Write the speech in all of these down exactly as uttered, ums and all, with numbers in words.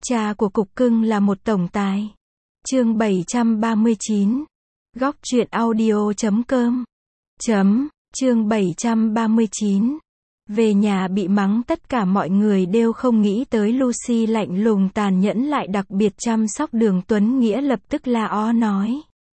Cha của cục cưng là một tổng tài. Chương bảy trăm ba mươi chín. Góc truyện audio chấm com. Chấm, chương bảy trăm ba mươi chín. Về nhà bị mắng, tất cả mọi người đều không nghĩ tới Lucy lạnh lùng tàn nhẫn lại đặc biệt chăm sóc Đường Tuấn Nghĩa lập tức la ó nói.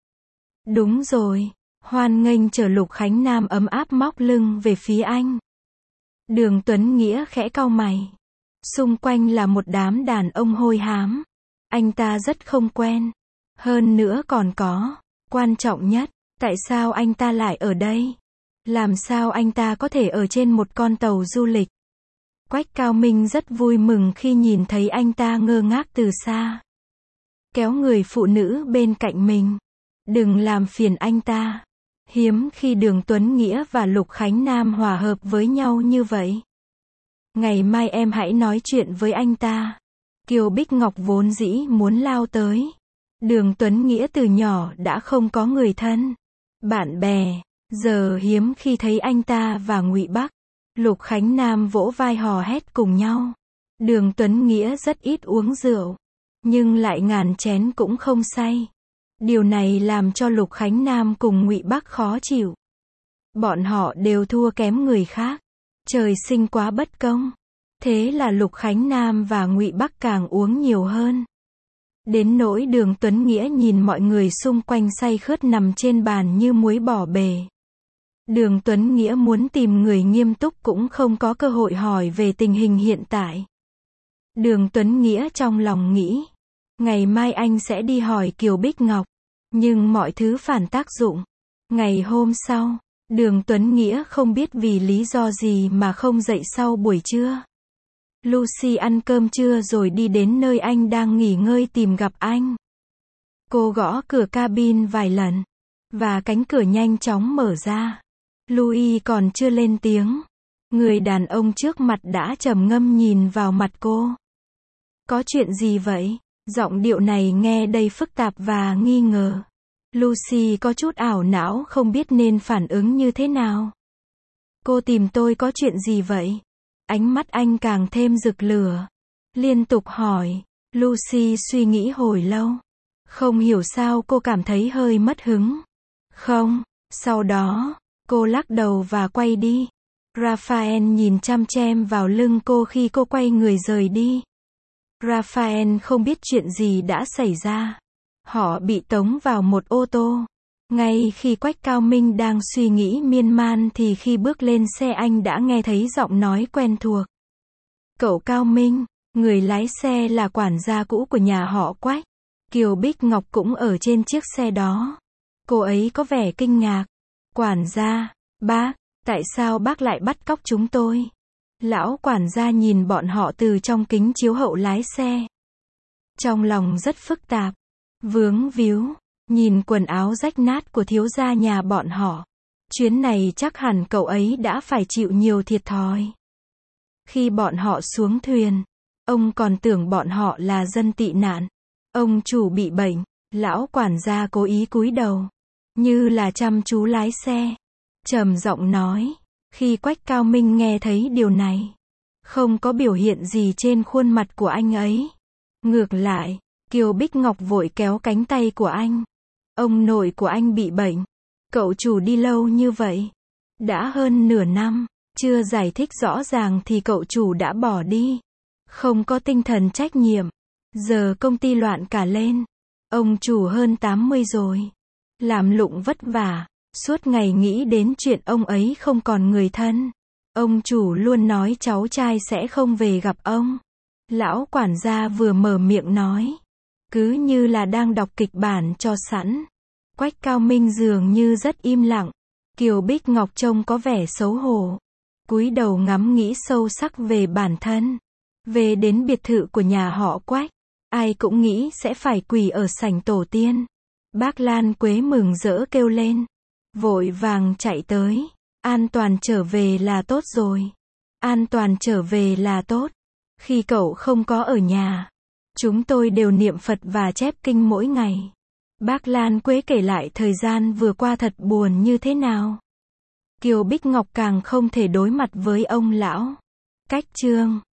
Đúng rồi, hoan nghênh chở Lục Khánh Nam ấm áp móc lưng về phía anh. Đường Tuấn Nghĩa khẽ cau mày. Xung quanh là một đám đàn ông hôi hám. Anh ta rất không quen. Hơn nữa còn có, quan trọng nhất, tại sao anh ta lại ở đây? Làm sao anh ta có thể ở trên một con tàu du lịch? Quách Cao Minh rất vui mừng khi nhìn thấy anh ta ngơ ngác từ xa. Kéo người phụ nữ bên cạnh mình. Đừng làm phiền anh ta. Hiếm khi Đường Tuấn Nghĩa và Lục Khánh Nam hòa hợp với nhau như vậy. Ngày mai em hãy nói chuyện với anh ta. Kiều Bích Ngọc vốn dĩ muốn lao tới. Đường Tuấn Nghĩa từ nhỏ đã không có người thân, bạn bè, giờ hiếm khi thấy anh ta và Ngụy Bắc, Lục Khánh Nam vỗ vai hò hét cùng nhau. Đường Tuấn Nghĩa rất ít uống rượu, nhưng lại ngàn chén cũng không say. Điều này làm cho Lục Khánh Nam cùng Ngụy Bắc khó chịu. Bọn họ đều thua kém người khác, trời sinh quá bất công. Thế là Lục Khánh Nam và Ngụy Bắc càng uống nhiều hơn. Đến nỗi Đường Tuấn Nghĩa nhìn mọi người xung quanh say khướt nằm trên bàn như muối bỏ bể. Đường Tuấn Nghĩa muốn tìm người nghiêm túc cũng không có cơ hội hỏi về tình hình hiện tại. Đường Tuấn Nghĩa trong lòng nghĩ, ngày mai anh sẽ đi hỏi Kiều Bích Ngọc, nhưng mọi thứ phản tác dụng. Ngày hôm sau, Đường Tuấn Nghĩa không biết vì lý do gì mà không dậy sau buổi trưa. Lucy ăn cơm trưa rồi đi đến nơi anh đang nghỉ ngơi tìm gặp anh. Cô gõ cửa cabin vài lần, và cánh cửa nhanh chóng mở ra. Louis còn chưa lên tiếng. Người đàn ông trước mặt đã trầm ngâm nhìn vào mặt cô. Có chuyện gì vậy? Giọng điệu này nghe đầy phức tạp và nghi ngờ. Lucy có chút ảo não không biết nên phản ứng như thế nào. Cô tìm tôi có chuyện gì vậy? Ánh mắt anh càng thêm rực lửa. Liên tục hỏi. Lucy suy nghĩ hồi lâu. Không hiểu sao cô cảm thấy hơi mất hứng. Không. Sau đó, cô lắc đầu và quay đi. Raphael nhìn chăm chăm vào lưng cô khi cô quay người rời đi. Raphael không biết chuyện gì đã xảy ra. Họ bị tống vào một ô tô. Ngay khi Quách Cao Minh đang suy nghĩ miên man thì khi bước lên xe anh đã nghe thấy giọng nói quen thuộc. Cậu Cao Minh, người lái xe là quản gia cũ của nhà họ Quách. Kiều Bích Ngọc cũng ở trên chiếc xe đó. Cô ấy có vẻ kinh ngạc. Quản gia, bác, tại sao bác lại bắt cóc chúng tôi? Lão quản gia nhìn bọn họ từ trong kính chiếu hậu lái xe. Trong lòng rất phức tạp, vướng víu. Nhìn quần áo rách nát của thiếu gia nhà bọn họ. Chuyến này chắc hẳn cậu ấy đã phải chịu nhiều thiệt thòi. Khi bọn họ xuống thuyền, ông còn tưởng bọn họ là dân tị nạn. Ông chủ bị bệnh, lão quản gia cố ý cúi đầu, như là chăm chú lái xe. Trầm giọng nói. Khi Quách Cao Minh nghe thấy điều này, không có biểu hiện gì trên khuôn mặt của anh ấy. Ngược lại, Kiều Bích Ngọc vội kéo cánh tay của anh. Ông nội của anh bị bệnh. Cậu chủ đi lâu như vậy. Đã hơn nửa năm. Chưa giải thích rõ ràng thì cậu chủ đã bỏ đi. Không có tinh thần trách nhiệm. Giờ công ty loạn cả lên. Ông chủ hơn tám mươi rồi. Làm lụng vất vả. Suốt ngày nghĩ đến chuyện ông ấy không còn người thân. Ông chủ luôn nói cháu trai sẽ không về gặp ông. Lão quản gia vừa mở miệng nói. Cứ như là đang đọc kịch bản cho sẵn. Quách Cao Minh dường như rất im lặng. Kiều Bích Ngọc trông có vẻ xấu hổ. Cúi đầu ngắm nghĩ sâu sắc về bản thân. Về đến biệt thự của nhà họ Quách. Ai cũng nghĩ sẽ phải quỳ ở sảnh tổ tiên. Bác Lan Quế mừng rỡ kêu lên. Vội vàng chạy tới. An toàn trở về là tốt rồi. An toàn trở về là tốt. Khi cậu không có ở nhà, chúng tôi đều niệm Phật và chép kinh mỗi ngày. Bác Lan Quế kể lại thời gian vừa qua thật buồn như thế nào. Kiều Bích Ngọc càng không thể đối mặt với ông lão. Cách chương